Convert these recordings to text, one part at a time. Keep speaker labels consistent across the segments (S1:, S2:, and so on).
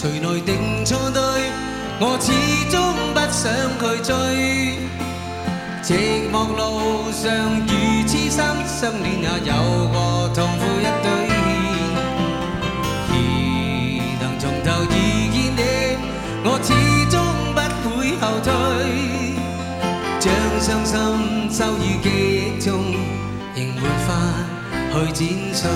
S1: 谁来定错对？我始终不想去追。寂寞路上如痴心，相恋也有过痛苦一堆。而能從頭遇見你，我始終不會後退。將傷心收於記憶中，仍沒法去剪碎。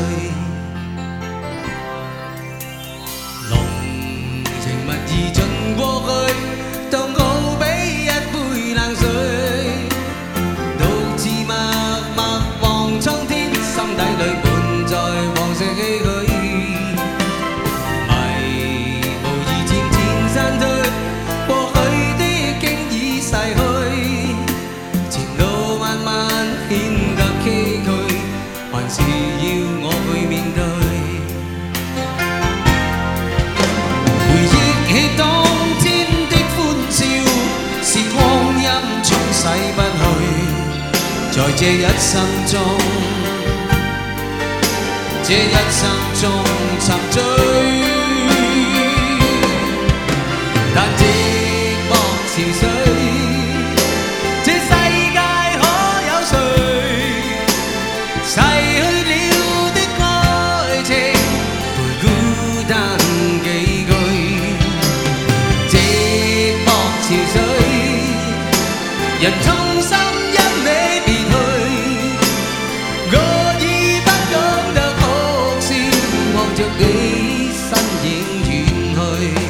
S1: 濃情蜜意盡過去，當好比一杯冷水，獨自默默望蒼天，心底裏滿載往昔唏噓。迷無意漸漸散退，過去的經已逝去，前路漫漫顯得崎嶇，還是要我去面對。回憶起當天的歡笑，是光陰沖洗不去，在這一生中，這一生中沉醉。但寂寞潮水，這世界可有誰逝去了的愛情，陪孤單幾句。寂寞潮水，人痛心因你別去，我已不懂得哭笑，望着你身影遠去。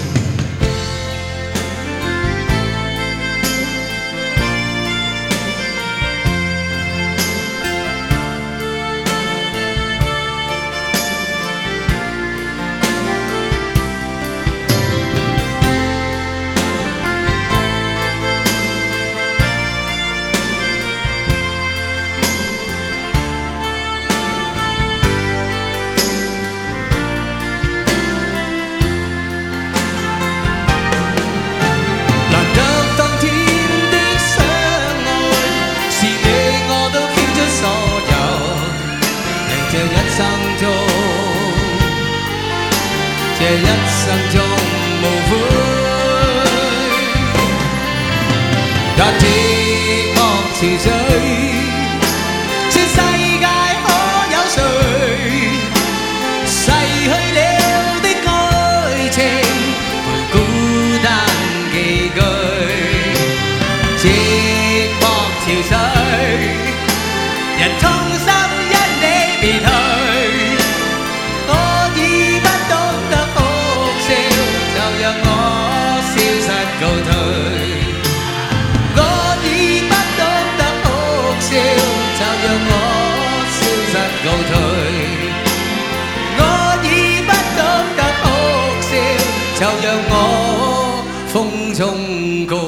S1: 這一生中無悔，但寂寞潮水，這世界可有誰逝去了的愛情，陪孤單寄居。寂寞潮水，人痛心因你別去。告退，我已不懂得哭笑，就讓我消失告退。我已不懂得哭笑，就讓我風中告